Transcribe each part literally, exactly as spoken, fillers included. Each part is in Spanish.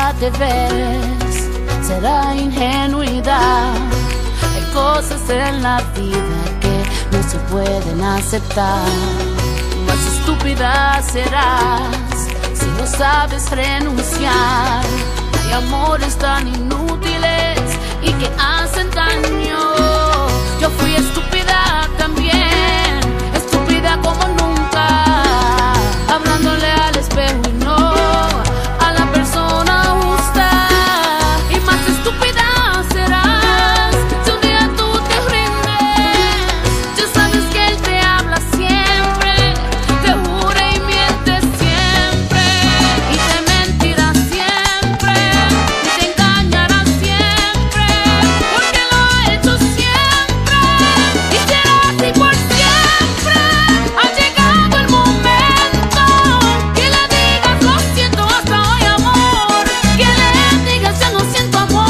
estúpida te ves, será ingenuidad. Hay cosas en la vida que no se pueden aceptar. Más estúpida serás si no sabes renunciar. Hay amores tan inútiles y que hacen daño. Yo fui estúpida también, estúpida como nunca, hablándole al espejo y no a la persona justa. Y más estúpida serás si un día tú te rindes. Ya sabes que él te habla siempre, te jura y miente siempre, y te mentirá siempre, y te engañará siempre, porque lo ha hecho siempre y será así por siempre. Ha llegado el momento que le digas lo siento hasta hoy, amor, que le digas ya no siento amor.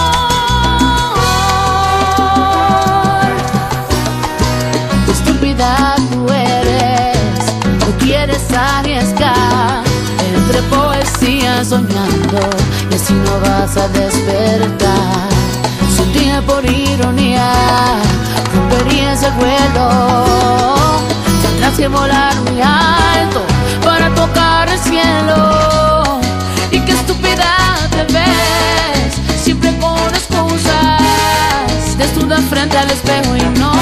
Estúpida tú eres, no quieres arriesgar entre poesía soñando, y así no vas a despertar. Si un día por ironía romperías el vuelo, tendrás que volar muy alto para tocar el cielo. Y qué estúpida te ves, siempre con excusas, desnuda frente al espejo y no